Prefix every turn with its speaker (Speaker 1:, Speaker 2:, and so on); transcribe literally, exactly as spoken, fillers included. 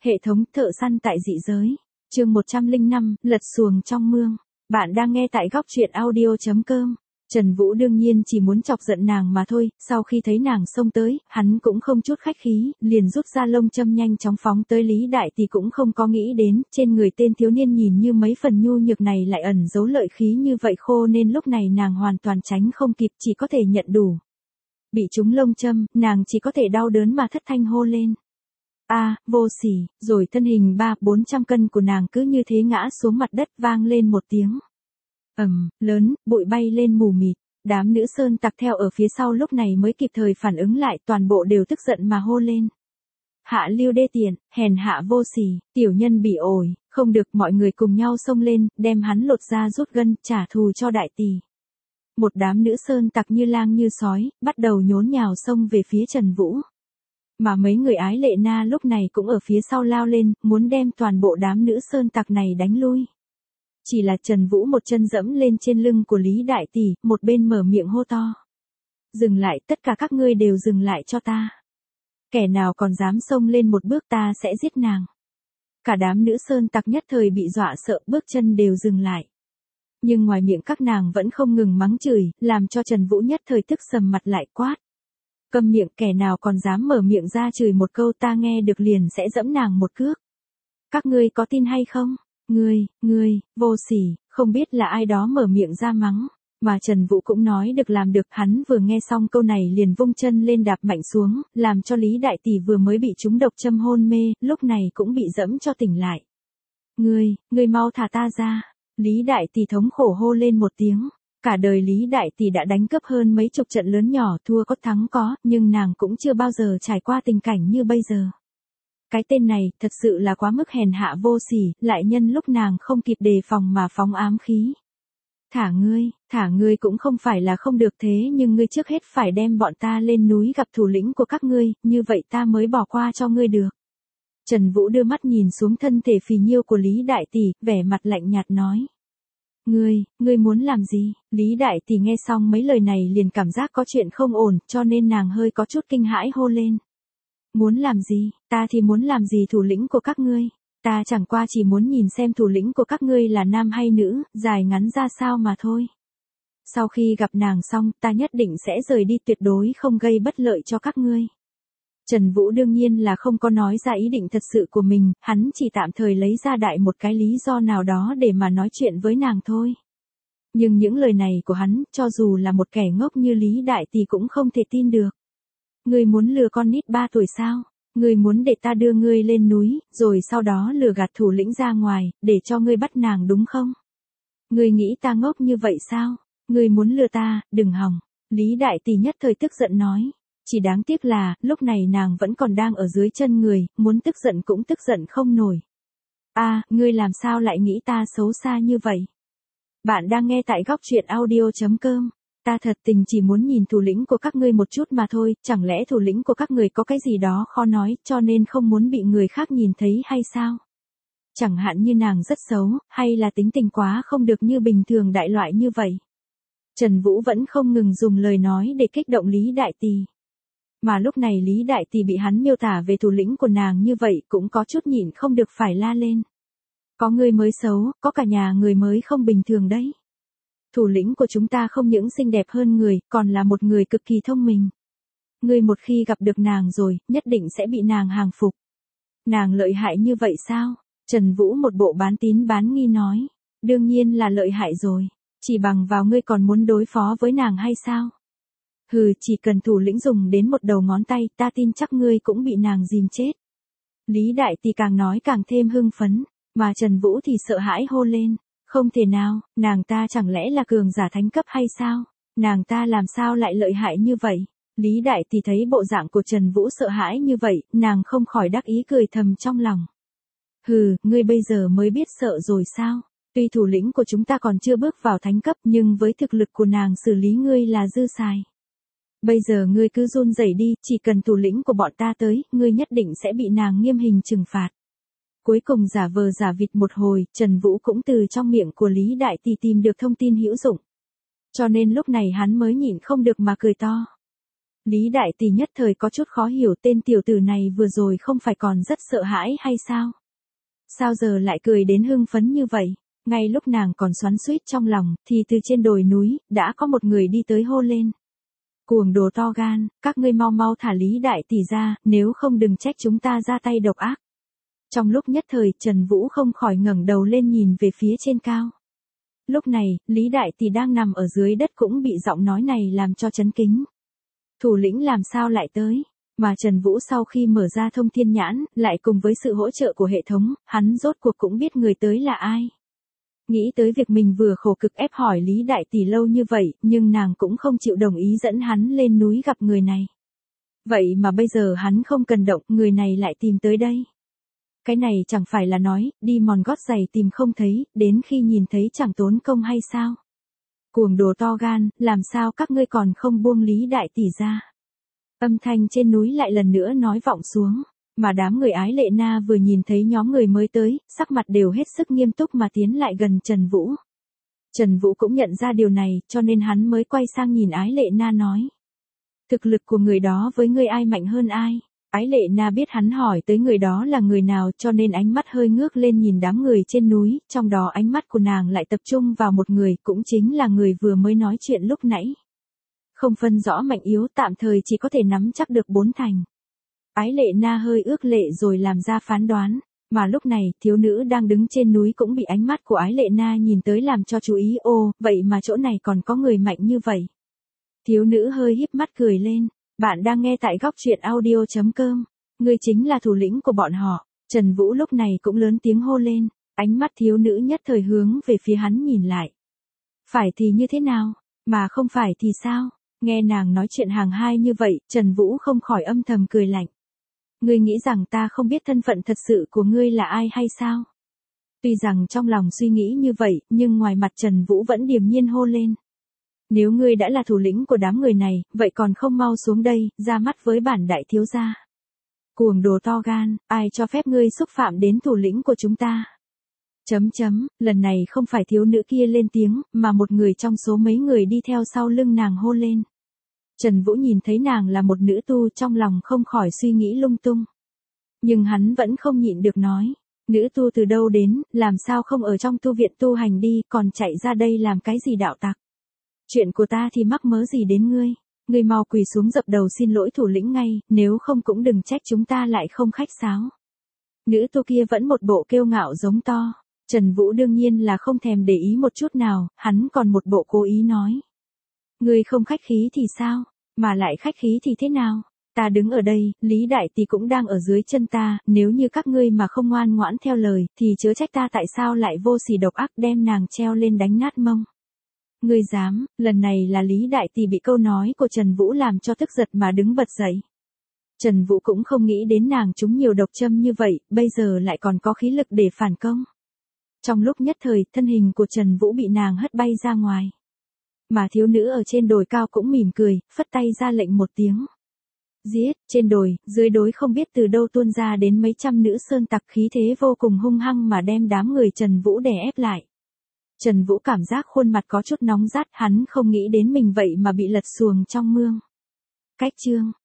Speaker 1: Hệ thống thợ săn tại dị giới. Chương một trăm lẻ năm, lật xuồng trong mương. Bạn đang nghe tại góc truyện audio chấm com. Trần Vũ đương nhiên chỉ muốn chọc giận nàng mà thôi, sau khi thấy nàng xông tới, hắn cũng không chút khách khí, liền rút ra lông châm nhanh chóng phóng tới Lý Đại Tỷ cũng không có nghĩ đến, trên người tên thiếu niên nhìn như mấy phần nhu nhược này lại ẩn giấu lợi khí như vậy khô nên lúc này nàng hoàn toàn tránh không kịp chỉ có thể nhận đủ. Bị trúng lông châm, nàng chỉ có thể đau đớn mà thất thanh hô lên. A, à, vô sỉ, rồi thân hình ba, bốn trăm cân của nàng cứ như thế ngã xuống mặt đất vang lên một tiếng. Ầm, lớn, bụi bay lên mù mịt, đám nữ sơn tặc theo ở phía sau lúc này mới kịp thời phản ứng lại toàn bộ đều tức giận mà hô lên. Hạ lưu đê tiện, hèn hạ vô sỉ, tiểu nhân bị ổi, không được mọi người cùng nhau xông lên, đem hắn lột ra rút gân, trả thù cho đại tỷ. Một đám nữ sơn tặc như lang như sói, bắt đầu nhốn nhào xông về phía Trần Vũ. Mà mấy người ái lệ na lúc này cũng ở phía sau lao lên, muốn đem toàn bộ đám nữ sơn tặc này đánh lui. Chỉ là Trần Vũ một chân dẫm lên trên lưng của Lý Đại Tỷ, một bên mở miệng hô to. Dừng lại, tất cả các ngươi đều dừng lại cho ta. Kẻ nào còn dám xông lên một bước ta sẽ giết nàng. Cả đám nữ sơn tặc nhất thời bị dọa sợ bước chân đều dừng lại. Nhưng ngoài miệng các nàng vẫn không ngừng mắng chửi, làm cho Trần Vũ nhất thời tức sầm mặt lại quát. Câm miệng, kẻ nào còn dám mở miệng ra chửi một câu ta nghe được liền sẽ dẫm nàng một cước. Các ngươi có tin hay không? Ngươi, ngươi, vô sỉ, không biết là ai đó mở miệng ra mắng, mà Trần Vũ cũng nói được làm được, hắn vừa nghe xong câu này liền vung chân lên đạp mạnh xuống, làm cho Lý Đại Tỷ vừa mới bị trúng độc châm hôn mê, lúc này cũng bị dẫm cho tỉnh lại. Ngươi, ngươi mau thả ta ra, Lý Đại Tỷ thống khổ hô lên một tiếng. Cả đời Lý Đại Tỷ đã đánh cướp hơn mấy chục trận lớn nhỏ, thua có thắng có, nhưng nàng cũng chưa bao giờ trải qua tình cảnh như bây giờ. Cái tên này thật sự là quá mức hèn hạ vô sỉ, lại nhân lúc nàng không kịp đề phòng mà phóng ám khí. Thả ngươi, thả ngươi cũng không phải là không được thế nhưng ngươi trước hết phải đem bọn ta lên núi gặp thủ lĩnh của các ngươi, như vậy ta mới bỏ qua cho ngươi được. Trần Vũ đưa mắt nhìn xuống thân thể phì nhiêu của Lý Đại Tỷ, vẻ mặt lạnh nhạt nói. Ngươi, ngươi muốn làm gì? Lý Đại Tỷ nghe xong mấy lời này liền cảm giác có chuyện không ổn, cho nên nàng hơi có chút kinh hãi hô lên. Muốn làm gì? Ta thì muốn làm gì thủ lĩnh của các ngươi? Ta chẳng qua chỉ muốn nhìn xem thủ lĩnh của các ngươi là nam hay nữ, dài ngắn ra sao mà thôi. Sau khi gặp nàng xong, ta nhất định sẽ rời đi, tuyệt đối không gây bất lợi cho các ngươi. Trần Vũ đương nhiên là không có nói ra ý định thật sự của mình, hắn chỉ tạm thời lấy ra đại một cái lý do nào đó để mà nói chuyện với nàng thôi. Nhưng những lời này của hắn, cho dù là một kẻ ngốc như Lý Đại Tỷ cũng không thể tin được. Ngươi muốn lừa con nít ba tuổi sao? Ngươi muốn để ta đưa ngươi lên núi, rồi sau đó lừa gạt thủ lĩnh ra ngoài, để cho ngươi bắt nàng đúng không? Ngươi nghĩ ta ngốc như vậy sao? Ngươi muốn lừa ta, đừng hòng. Lý Đại Tỷ nhất thời tức giận nói. Chỉ đáng tiếc là, lúc này nàng vẫn còn đang ở dưới chân người, muốn tức giận cũng tức giận không nổi. A, à, ngươi làm sao lại nghĩ ta xấu xa như vậy? Bạn đang nghe tại góc truyện audio chấm com. Ta thật tình chỉ muốn nhìn thủ lĩnh của các ngươi một chút mà thôi, chẳng lẽ thủ lĩnh của các người có cái gì đó khó nói, cho nên không muốn bị người khác nhìn thấy hay sao? Chẳng hạn như nàng rất xấu, hay là tính tình quá không được như bình thường đại loại như vậy. Trần Vũ vẫn không ngừng dùng lời nói để kích động Lý Đại Tỷ. Mà lúc này Lý Đại Tỷ bị hắn miêu tả về thủ lĩnh của nàng như vậy cũng có chút nhịn không được phải la lên. Có người mới xấu, có cả nhà người mới không bình thường đấy. Thủ lĩnh của chúng ta không những xinh đẹp hơn người, còn là một người cực kỳ thông minh. Ngươi một khi gặp được nàng rồi, nhất định sẽ bị nàng hàng phục. Nàng lợi hại như vậy sao? Trần Vũ một bộ bán tín bán nghi nói. Đương nhiên là lợi hại rồi. Chỉ bằng vào ngươi còn muốn đối phó với nàng hay sao? Hừ, chỉ cần thủ lĩnh dùng đến một đầu ngón tay, ta tin chắc ngươi cũng bị nàng dìm chết. Lý Đại Tỷ càng nói càng thêm hưng phấn, mà Trần Vũ thì sợ hãi hô lên. Không thể nào, nàng ta chẳng lẽ là cường giả thánh cấp hay sao? Nàng ta làm sao lại lợi hại như vậy? Lý Đại Tỷ thấy bộ dạng của Trần Vũ sợ hãi như vậy, nàng không khỏi đắc ý cười thầm trong lòng. Hừ, ngươi bây giờ mới biết sợ rồi sao? Tuy thủ lĩnh của chúng ta còn chưa bước vào thánh cấp nhưng với thực lực của nàng xử lý ngươi là dư xài. Bây giờ ngươi cứ run rẩy đi, chỉ cần thủ lĩnh của bọn ta tới, ngươi nhất định sẽ bị nàng nghiêm hình trừng phạt. Cuối cùng giả vờ giả vịt một hồi, Trần Vũ cũng từ trong miệng của Lý Đại Tỷ tìm được thông tin hữu dụng. Cho nên lúc này hắn mới nhịn không được mà cười to. Lý Đại Tỷ nhất thời có chút khó hiểu tên tiểu tử này vừa rồi không phải còn rất sợ hãi hay sao? Sao giờ lại cười đến hưng phấn như vậy? Ngay lúc nàng còn xoắn xuýt trong lòng, thì từ trên đồi núi, đã có một người đi tới hô lên. Cuồng đồ to gan, các ngươi mau mau thả Lý Đại Tỷ ra, nếu không đừng trách chúng ta ra tay độc ác. Trong lúc nhất thời, Trần Vũ không khỏi ngẩng đầu lên nhìn về phía trên cao. Lúc này, Lý Đại Tỷ đang nằm ở dưới đất cũng bị giọng nói này làm cho chấn kính. Thủ lĩnh làm sao lại tới? Mà Trần Vũ sau khi mở ra thông thiên nhãn, lại cùng với sự hỗ trợ của hệ thống, hắn rốt cuộc cũng biết người tới là ai. Nghĩ tới việc mình vừa khổ cực ép hỏi Lý Đại Tỷ lâu như vậy, nhưng nàng cũng không chịu đồng ý dẫn hắn lên núi gặp người này. Vậy mà bây giờ hắn không cần động, người này lại tìm tới đây. Cái này chẳng phải là nói, đi mòn gót giày tìm không thấy, đến khi nhìn thấy chẳng tốn công hay sao? Cuồng đồ to gan, làm sao các ngươi còn không buông Lý Đại Tỷ ra? Âm thanh trên núi lại lần nữa nói vọng xuống, mà đám người Ái Lệ Na vừa nhìn thấy nhóm người mới tới, sắc mặt đều hết sức nghiêm túc mà tiến lại gần Trần Vũ. Trần Vũ cũng nhận ra điều này, cho nên hắn mới quay sang nhìn Ái Lệ Na nói. Thực lực của người đó với ngươi ai mạnh hơn ai? Ái Lệ Na biết hắn hỏi tới người đó là người nào cho nên ánh mắt hơi ngước lên nhìn đám người trên núi, trong đó ánh mắt của nàng lại tập trung vào một người, cũng chính là người vừa mới nói chuyện lúc nãy. Không phân rõ mạnh yếu, tạm thời chỉ có thể nắm chắc được bốn thành. Ái Lệ Na hơi ước lệ rồi làm ra phán đoán, mà lúc này, thiếu nữ đang đứng trên núi cũng bị ánh mắt của Ái Lệ Na nhìn tới làm cho chú ý, ô, vậy mà chỗ này còn có người mạnh như vậy. Thiếu nữ hơi híp mắt cười lên, bạn đang nghe tại góc truyện audio chấm com, ngươi chính là thủ lĩnh của bọn họ. Trần Vũ lúc này cũng lớn tiếng hô lên, ánh mắt thiếu nữ nhất thời hướng về phía hắn nhìn lại. Phải thì như thế nào, mà không phải thì sao? Nghe nàng nói chuyện hàng hai như vậy, Trần Vũ không khỏi âm thầm cười lạnh. Ngươi nghĩ rằng ta không biết thân phận thật sự của ngươi là ai hay sao? Tuy rằng trong lòng suy nghĩ như vậy, nhưng ngoài mặt Trần Vũ vẫn điềm nhiên hô lên. Nếu ngươi đã là thủ lĩnh của đám người này, vậy còn không mau xuống đây, ra mắt với bản đại thiếu gia. Cuồng đồ to gan, ai cho phép ngươi xúc phạm đến thủ lĩnh của chúng ta? Chấm chấm, lần này không phải thiếu nữ kia lên tiếng, mà một người trong số mấy người đi theo sau lưng nàng hô lên. Trần Vũ nhìn thấy nàng là một nữ tu trong lòng không khỏi suy nghĩ lung tung. Nhưng hắn vẫn không nhịn được nói, nữ tu từ đâu đến, làm sao không ở trong tu viện tu hành đi, còn chạy ra đây làm cái gì đạo tặc. Chuyện của ta thì mắc mớ gì đến ngươi, ngươi mau quỳ xuống dập đầu xin lỗi thủ lĩnh ngay, nếu không cũng đừng trách chúng ta lại không khách sáo. Nữ tu kia vẫn một bộ kiêu ngạo giống to, Trần Vũ đương nhiên là không thèm để ý một chút nào, hắn còn một bộ cố ý nói. Ngươi không khách khí thì sao, mà lại khách khí thì thế nào, ta đứng ở đây, Lý Đại Tỷ cũng đang ở dưới chân ta, nếu như các ngươi mà không ngoan ngoãn theo lời, thì chớ trách ta tại sao lại vô sỉ độc ác đem nàng treo lên đánh nát mông. Ngươi dám, lần này là Lý Đại Tỷ bị câu nói của Trần Vũ làm cho tức giật mà đứng bật dậy. Trần Vũ cũng không nghĩ đến nàng trúng nhiều độc châm như vậy, bây giờ lại còn có khí lực để phản công. Trong lúc nhất thời, thân hình của Trần Vũ bị nàng hất bay ra ngoài. Mà thiếu nữ ở trên đồi cao cũng mỉm cười, phất tay ra lệnh một tiếng. Giết, trên đồi, dưới đối không biết từ đâu tuôn ra đến mấy trăm nữ sơn tặc khí thế vô cùng hung hăng mà đem đám người Trần Vũ đè ép lại. Trần Vũ cảm giác khuôn mặt có chút nóng rát, hắn không nghĩ đến mình vậy mà bị lật xuồng trong mương. Cách chương